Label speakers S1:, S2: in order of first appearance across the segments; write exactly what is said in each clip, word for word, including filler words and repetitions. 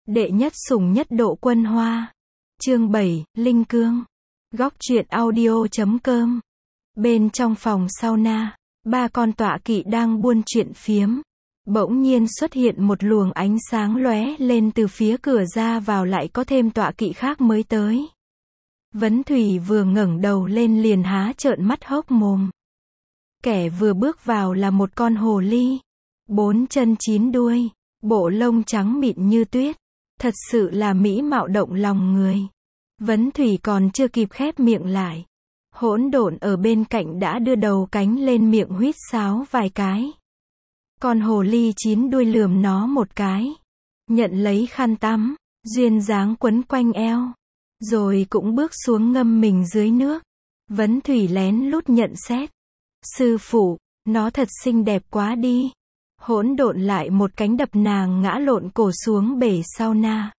S1: Đệ nhất sủng nhất độ quân hoa. Chương bảy, Linh Cương. Góc truyện audio chấm com. Bên trong phòng sauna, ba con tọa kỵ đang buôn chuyện phiếm. Bỗng nhiên xuất hiện một luồng ánh sáng lóe lên từ phía cửa ra vào, lại có thêm tọa kỵ khác mới tới. Vấn Thủy vừa ngẩng đầu lên liền há trợn mắt hốc mồm. Kẻ vừa bước vào là một con hồ ly. Bốn chân chín đuôi, bộ lông trắng mịn như tuyết. Thật sự là mỹ mạo động lòng người. Vấn Thủy còn chưa kịp khép miệng lại, Hỗn Độn ở bên cạnh đã đưa đầu cánh lên miệng huýt sáo vài cái. Con hồ ly chín đuôi lườm nó một cái, nhận lấy khăn tắm, duyên dáng quấn quanh eo, rồi cũng bước xuống ngâm mình dưới nước. Vấn Thủy lén lút nhận xét. Sư phụ, nó thật xinh đẹp quá đi. Hỗn Độn lại một cánh đập nàng ngã lộn cổ xuống bể sauna.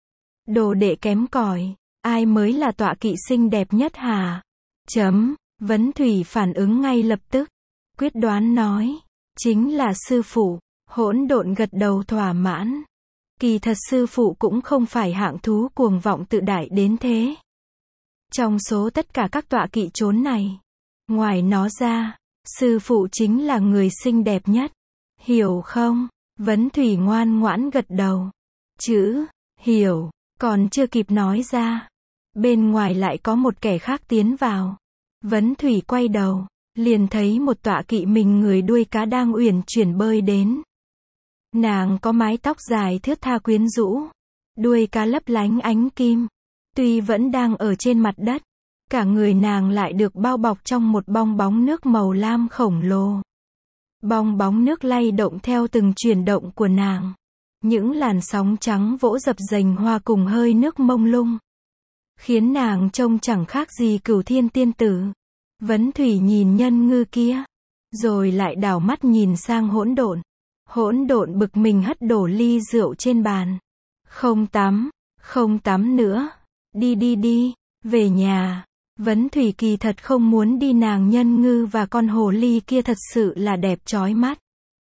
S1: Đồ đệ kém cỏi, ai mới là tọa kỵ xinh đẹp nhất hả? Chấm, Vấn Thủy phản ứng ngay lập tức, quyết đoán nói, chính là sư phụ. Hỗn Độn gật đầu thỏa mãn. Kỳ thật sư phụ cũng không phải hạng thú cuồng vọng tự đại đến thế. Trong số tất cả các tọa kỵ trốn này, ngoài nó ra, sư phụ chính là người xinh đẹp nhất. Hiểu không? Vấn Thủy ngoan ngoãn gật đầu. Chữ hiểu còn chưa kịp nói ra, bên ngoài lại có một kẻ khác tiến vào. Vấn Thủy quay đầu, liền thấy một tọa kỵ mình người đuôi cá đang uyển chuyển bơi đến. Nàng có mái tóc dài thướt tha quyến rũ, đuôi cá lấp lánh ánh kim. Tuy vẫn đang ở trên mặt đất, cả người nàng lại được bao bọc trong một bong bóng nước màu lam khổng lồ. Bong bóng nước lay động theo từng chuyển động của nàng. Những làn sóng trắng vỗ dập dềnh hòa cùng hơi nước mông lung, khiến nàng trông chẳng khác gì cửu thiên tiên tử. Vấn Thủy nhìn nhân ngư kia, rồi lại đảo mắt nhìn sang Hỗn Độn. Hỗn Độn bực mình hất đổ ly rượu trên bàn. Không tắm, không tắm nữa. Đi đi đi, về nhà. Vấn Thủy kỳ thật không muốn đi, nàng nhân ngư và con hồ ly kia thật sự là đẹp chói mắt.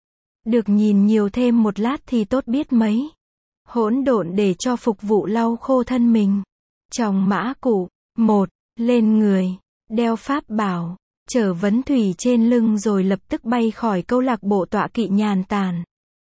S1: Được nhìn nhiều thêm một lát thì tốt biết mấy. Hỗn Độn để cho phục vụ lau khô thân mình. Tròng mã cụ, một, lên người, đeo pháp bảo, chở Vấn Thủy trên lưng rồi lập tức bay khỏi câu lạc bộ tọa kỵ nhàn tản.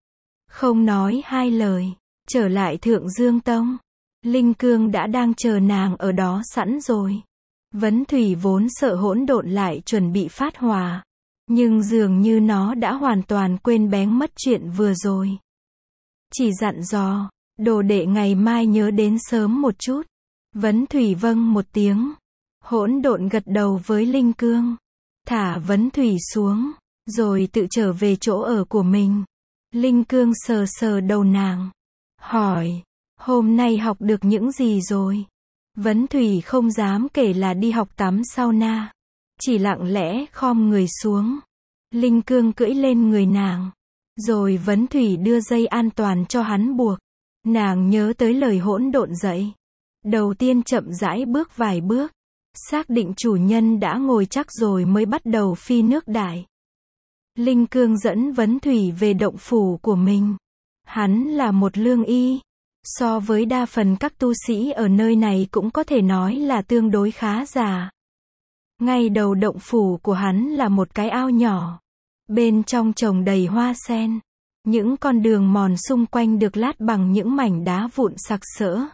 S1: Không nói hai lời, trở lại Thượng Dương Tông. Linh Cương đã đang chờ nàng ở đó sẵn rồi. Vấn Thủy vốn sợ Hỗn Độn lại chuẩn bị phát hỏa, nhưng dường như nó đã hoàn toàn quên bén mất chuyện vừa rồi. Chỉ dặn dò, đồ đệ ngày mai nhớ đến sớm một chút. Vấn Thủy vâng một tiếng. Hỗn Độn gật đầu với Linh Cương, thả Vấn Thủy xuống, rồi tự trở về chỗ ở của mình. Linh Cương sờ sờ đầu nàng, hỏi, hôm nay học được những gì rồi? Vấn Thủy không dám kể là đi học tắm sauna, chỉ lặng lẽ khom người xuống. Linh Cương cưỡi lên người nàng, rồi Vấn Thủy đưa dây an toàn cho hắn buộc. Nàng nhớ tới lời Hỗn Độn dạy. Đầu tiên chậm rãi bước vài bước, xác định chủ nhân đã ngồi chắc rồi mới bắt đầu phi nước đại. Linh Cương dẫn Vấn Thủy về động phủ của mình. Hắn là một lương y, so với đa phần các tu sĩ ở nơi này cũng có thể nói là tương đối khá giả. Ngay đầu động phủ của hắn là một cái ao nhỏ, bên trong trồng đầy hoa sen. Những con đường mòn xung quanh được lát bằng những mảnh đá vụn sặc sỡ,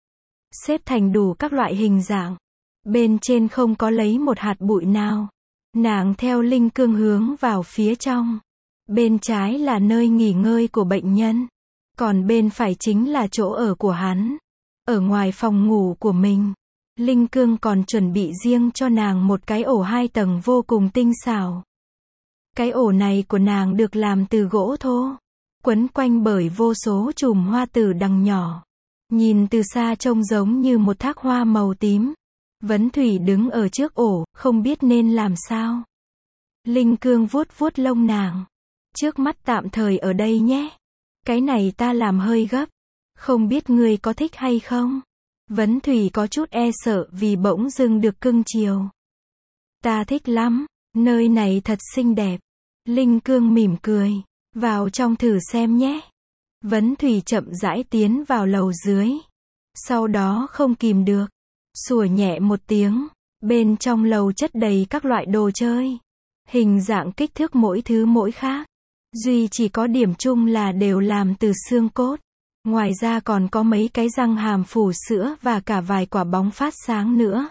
S1: xếp thành đủ các loại hình dạng. Bên trên không có lấy một hạt bụi nào. Nàng theo Linh Cương hướng vào phía trong. Bên trái là nơi nghỉ ngơi của bệnh nhân, còn bên phải chính là chỗ ở của hắn. Ở ngoài phòng ngủ của mình, Linh Cương còn chuẩn bị riêng cho nàng một cái ổ hai tầng vô cùng tinh xảo. Cái ổ này của nàng được làm từ gỗ thô, quấn quanh bởi vô số chùm hoa tử đằng nhỏ. Nhìn từ xa trông giống như một thác hoa màu tím. Vấn Thủy đứng ở trước ổ, không biết nên làm sao. Linh Cương vuốt vuốt lông nàng. Trước mắt tạm thời ở đây nhé. Cái này ta làm hơi gấp. Không biết ngươi có thích hay không? Vấn Thủy có chút e sợ vì bỗng dưng được cưng chiều. Ta thích lắm, nơi này thật xinh đẹp. Linh Cương mỉm cười. Vào trong thử xem nhé. Vấn Thủy chậm rãi tiến vào lầu dưới. Sau đó không kìm được, sủa nhẹ một tiếng. Bên trong lầu chất đầy các loại đồ chơi. Hình dạng kích thước mỗi thứ mỗi khác. Duy chỉ có điểm chung là đều làm từ xương cốt. Ngoài ra còn có mấy cái răng hàm phủ sữa và cả vài quả bóng phát sáng nữa.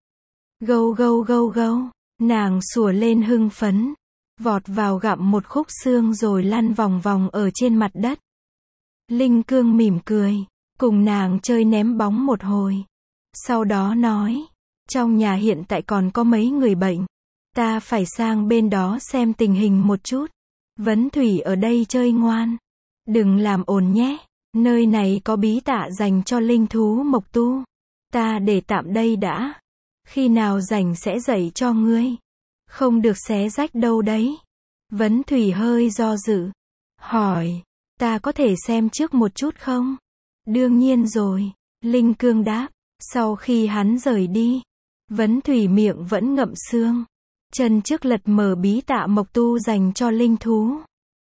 S1: Gâu gâu gâu gâu, nàng sủa lên hưng phấn. Vọt vào gặm một khúc xương rồi lăn vòng vòng ở trên mặt đất. Linh Cương mỉm cười, cùng nàng chơi ném bóng một hồi. Sau đó nói, trong nhà hiện tại còn có mấy người bệnh. Ta phải sang bên đó xem tình hình một chút. Vấn Thủy ở đây chơi ngoan. Đừng làm ồn nhé. Nơi này có bí tạ dành cho linh thú mộc tu. Ta để tạm đây đã. Khi nào rảnh sẽ dạy cho ngươi. Không được xé rách đâu đấy. Vấn Thủy hơi do dự. Hỏi, ta có thể xem trước một chút không? Đương nhiên rồi. Linh Cương đáp. Sau khi hắn rời đi, Vấn Thủy miệng vẫn ngậm xương. Chân trước lật mở bí tạ mộc tu dành cho linh thú.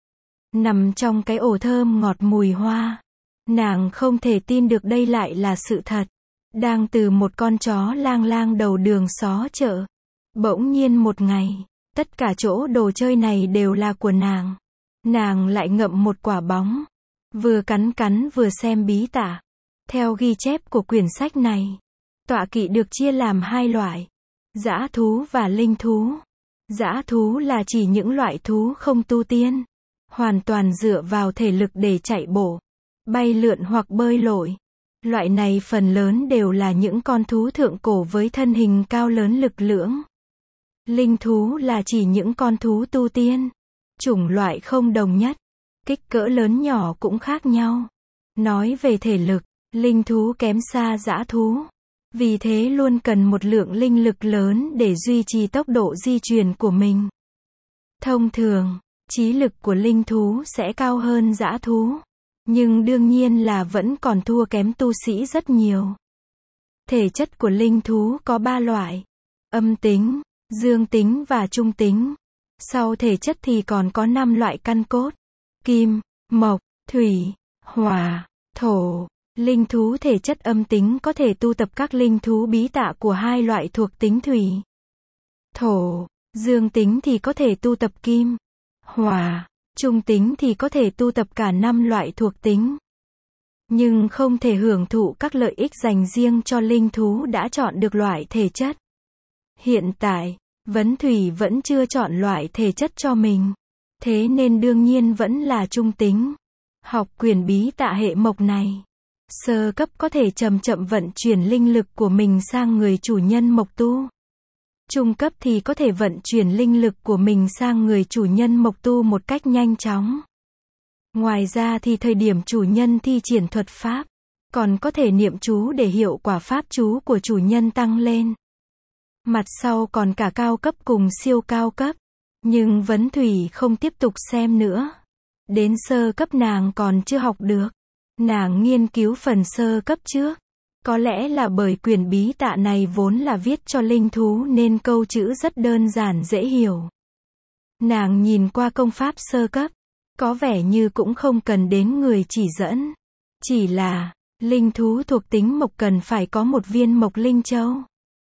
S1: Nằm trong cái ổ thơm ngọt mùi hoa. Nàng không thể tin được đây lại là sự thật. Đang từ một con chó lang lang đầu đường xó chợ. Bỗng nhiên một ngày, tất cả chỗ đồ chơi này đều là của nàng. Nàng lại ngậm một quả bóng. Vừa cắn cắn vừa xem bí tạ. Theo ghi chép của quyển sách này, tọa kỵ được chia làm hai loại. Dã thú và linh thú. Dã thú là chỉ những loại thú không tu tiên. Hoàn toàn dựa vào thể lực để chạy bộ, bay lượn hoặc bơi lội. Loại này phần lớn đều là những con thú thượng cổ với thân hình cao lớn lực lưỡng. Linh thú là chỉ những con thú tu tiên. Chủng loại không đồng nhất. Kích cỡ lớn nhỏ cũng khác nhau. Nói về thể lực, linh thú kém xa dã thú. Vì thế luôn cần một lượng linh lực lớn để duy trì tốc độ di chuyển của mình. Thông thường, trí lực của linh thú sẽ cao hơn dã thú. Nhưng đương nhiên là vẫn còn thua kém tu sĩ rất nhiều. Thể chất của linh thú có ba loại. Âm tính, dương tính và trung tính. Sau thể chất thì còn có năm loại căn cốt. Kim, mộc, thủy, hỏa, thổ. Linh thú thể chất âm tính có thể tu tập các linh thú bí tạ của hai loại thuộc tính thủy, thổ. Dương tính thì có thể tu tập kim, hỏa. Trung tính thì có thể tu tập cả năm loại thuộc tính. Nhưng không thể hưởng thụ các lợi ích dành riêng cho linh thú đã chọn được loại thể chất. Hiện tại, Vấn Thủy vẫn chưa chọn loại thể chất cho mình. Thế nên đương nhiên vẫn là trung tính. Học quyển bí tạ hệ mộc này. Sơ cấp có thể chậm chậm vận chuyển linh lực của mình sang người chủ nhân mộc tu. Trung cấp thì có thể vận chuyển linh lực của mình sang người chủ nhân mộc tu một cách nhanh chóng. Ngoài ra thì thời điểm chủ nhân thi triển thuật pháp, còn có thể niệm chú để hiệu quả pháp chú của chủ nhân tăng lên. Mặt sau còn cả cao cấp cùng siêu cao cấp. Nhưng Vấn Thủy không tiếp tục xem nữa. Đến sơ cấp nàng còn chưa học được. Nàng nghiên cứu phần sơ cấp trước. Có lẽ là bởi quyển bí tạ này vốn là viết cho linh thú nên câu chữ rất đơn giản dễ hiểu. Nàng nhìn qua công pháp sơ cấp. Có vẻ như cũng không cần đến người chỉ dẫn. Chỉ là, linh thú thuộc tính mộc cần phải có một viên mộc linh châu.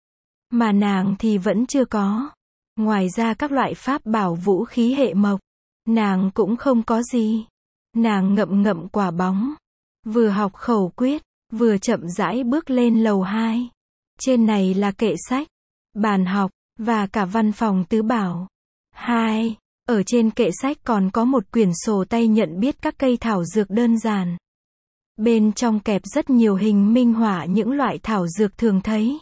S1: Mà nàng thì vẫn chưa có. Ngoài ra các loại pháp bảo vũ khí hệ mộc, nàng cũng không có gì. Nàng ngậm ngậm quả bóng. Vừa học khẩu quyết, vừa chậm rãi bước lên lầu hai. Trên này là kệ sách, bàn học, và cả văn phòng tứ bảo. Hai. Ở trên kệ sách còn có một quyển sổ tay nhận biết các cây thảo dược đơn giản. Bên trong kẹp rất nhiều hình minh họa những loại thảo dược thường thấy.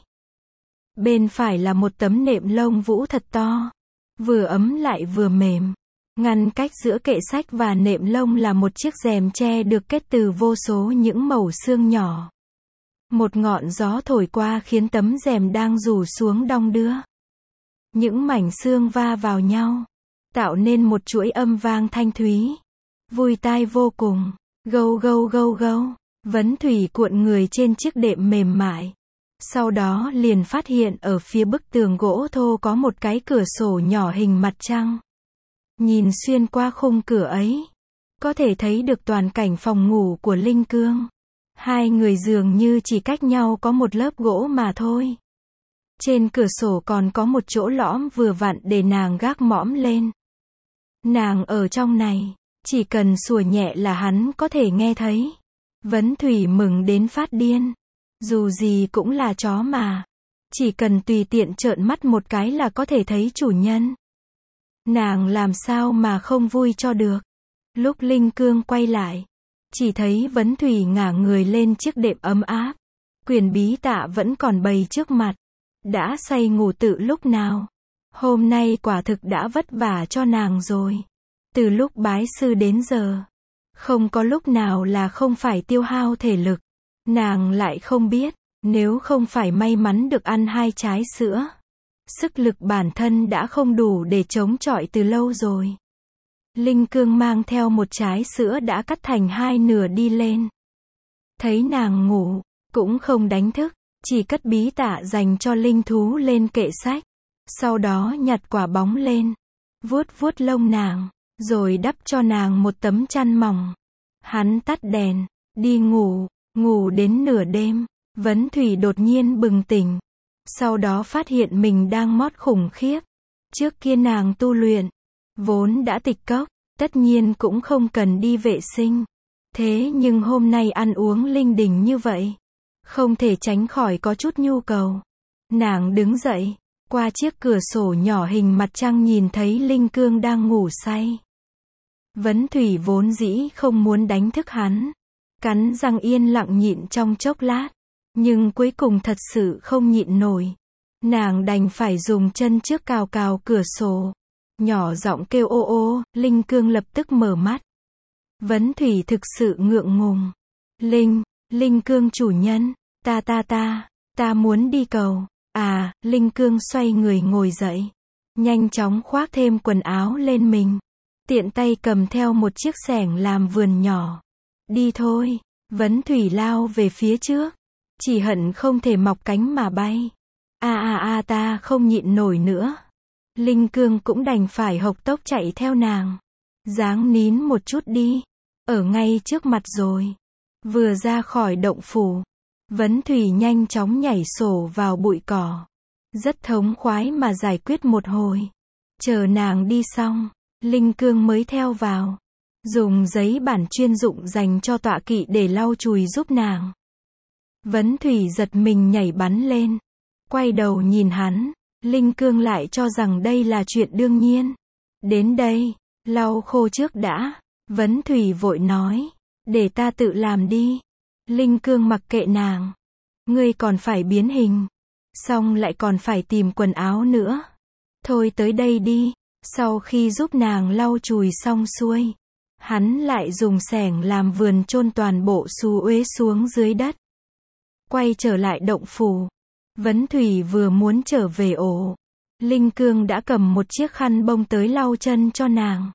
S1: Bên phải là một tấm nệm lông vũ thật to. Vừa ấm lại vừa mềm. Ngăn cách giữa kệ sách và nệm lông là một chiếc rèm tre được kết từ vô số những mẩu xương nhỏ. Một ngọn gió thổi qua khiến tấm rèm đang rủ xuống đong đưa. Những mảnh xương va vào nhau, tạo nên một chuỗi âm vang thanh thúy. Vui tai vô cùng. Gâu gâu gâu gâu. Vấn Thủy cuộn người trên chiếc đệm mềm mại. Sau đó liền phát hiện ở phía bức tường gỗ thô có một cái cửa sổ nhỏ hình mặt trăng. Nhìn xuyên qua khung cửa ấy, có thể thấy được toàn cảnh phòng ngủ của Linh Cương. Hai người dường như chỉ cách nhau có một lớp gỗ mà thôi. Trên cửa sổ còn có một chỗ lõm vừa vặn để nàng gác mõm lên. Nàng ở trong này, chỉ cần sủa nhẹ là hắn có thể nghe thấy. Vấn Thủy mừng đến phát điên. Dù gì cũng là chó mà. Chỉ cần tùy tiện trợn mắt một cái là có thể thấy chủ nhân. Nàng làm sao mà không vui cho được. Lúc Linh Cương quay lại, chỉ thấy Vấn Thủy ngả người lên chiếc đệm ấm áp. Quyển bí tạ vẫn còn bày trước mặt. Đã say ngủ từ lúc nào. Hôm nay quả thực đã vất vả cho nàng rồi. Từ lúc bái sư đến giờ, không có lúc nào là không phải tiêu hao thể lực. Nàng lại không biết, nếu không phải may mắn được ăn hai trái sữa, sức lực bản thân đã không đủ để chống chọi từ lâu rồi. Linh Cương mang theo một trái sữa đã cắt thành hai nửa đi lên. Thấy nàng ngủ, cũng không đánh thức, chỉ cất bí tạ dành cho linh thú lên kệ sách. Sau đó nhặt quả bóng lên, vuốt vuốt lông nàng, rồi đắp cho nàng một tấm chăn mỏng. Hắn tắt đèn, đi ngủ, ngủ đến nửa đêm, Vấn Thủy đột nhiên bừng tỉnh. Sau đó phát hiện mình đang mót khủng khiếp. Trước kia nàng tu luyện, vốn đã tịch cốc, tất nhiên cũng không cần đi vệ sinh. Thế nhưng hôm nay ăn uống linh đình như vậy, không thể tránh khỏi có chút nhu cầu. Nàng đứng dậy, qua chiếc cửa sổ nhỏ hình mặt trăng nhìn thấy Linh Cương đang ngủ say. Vấn Thủy vốn dĩ không muốn đánh thức hắn. Cắn răng yên lặng nhịn trong chốc lát. Nhưng cuối cùng thật sự không nhịn nổi. Nàng đành phải dùng chân trước cào cào cửa sổ. Nhỏ giọng kêu ô ô, Linh Cương lập tức mở mắt. Vấn Thủy thực sự ngượng ngùng. Linh, Linh Cương chủ nhân, ta ta ta, ta muốn đi cầu. À, Linh Cương xoay người ngồi dậy. Nhanh chóng khoác thêm quần áo lên mình. Tiện tay cầm theo một chiếc xẻng làm vườn nhỏ. Đi thôi, Vấn Thủy lao về phía trước. Chỉ hận không thể mọc cánh mà bay. A a a ta không nhịn nổi nữa. Linh Cương cũng đành phải hộc tốc chạy theo nàng. Ráng nín một chút đi. Ở ngay trước mặt rồi. Vừa ra khỏi động phủ, Vấn Thủy nhanh chóng nhảy sổ vào bụi cỏ. Rất thống khoái mà giải quyết một hồi. Chờ nàng đi xong, Linh Cương mới theo vào. Dùng giấy bản chuyên dụng dành cho tọa kỵ để lau chùi giúp nàng. Vấn Thủy giật mình nhảy bắn lên. Quay đầu nhìn hắn, Linh Cương lại cho rằng đây là chuyện đương nhiên. Đến đây, lau khô trước đã. Vấn Thủy vội nói, để ta tự làm đi. Linh Cương mặc kệ nàng. Ngươi còn phải biến hình. Xong lại còn phải tìm quần áo nữa. Thôi tới đây đi. Sau khi giúp nàng lau chùi xong xuôi, hắn lại dùng xẻng làm vườn chôn toàn bộ xú uế xuống dưới đất. Quay trở lại động phủ. Vấn Thủy vừa muốn trở về ổ. Linh Cương đã cầm một chiếc khăn bông tới lau chân cho nàng.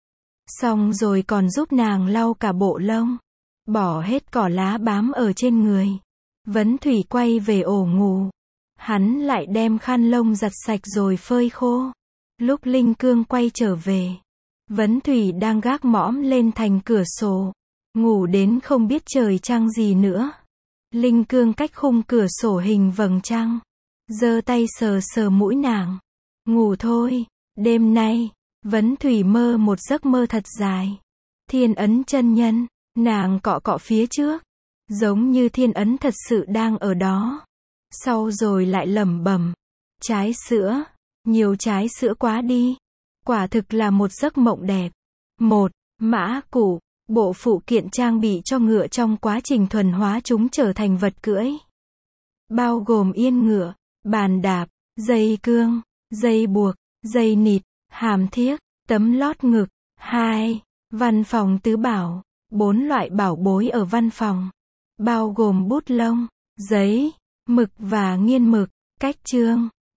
S1: Xong rồi còn giúp nàng lau cả bộ lông. Bỏ hết cỏ lá bám ở trên người. Vấn Thủy quay về ổ ngủ. Hắn lại đem khăn lông giặt sạch rồi phơi khô. Lúc Linh Cương quay trở về, Vấn Thủy đang gác mõm lên thành cửa sổ. Ngủ đến không biết trời trăng gì nữa. Linh Cương cách khung cửa sổ hình vầng trăng. Giơ tay sờ sờ mũi nàng. Ngủ thôi. Đêm nay, Vấn Thủy mơ một giấc mơ thật dài. Thiên ấn chân nhân. Nàng cọ cọ phía trước. Giống như thiên ấn thật sự đang ở đó. Sau rồi lại lẩm bẩm. Trái sữa. Nhiều trái sữa quá đi. Quả thực là một giấc mộng đẹp. Một. Mã củ. Bộ phụ kiện trang bị cho ngựa trong quá trình thuần hóa chúng trở thành vật cưỡi. Bao gồm yên ngựa, bàn đạp, dây cương, dây buộc, dây nịt, hàm thiếc, tấm lót ngực. Hai. Văn phòng tứ bảo. Bốn loại bảo bối ở văn phòng. Bao gồm bút lông, giấy, mực và nghiên mực. Cách chương.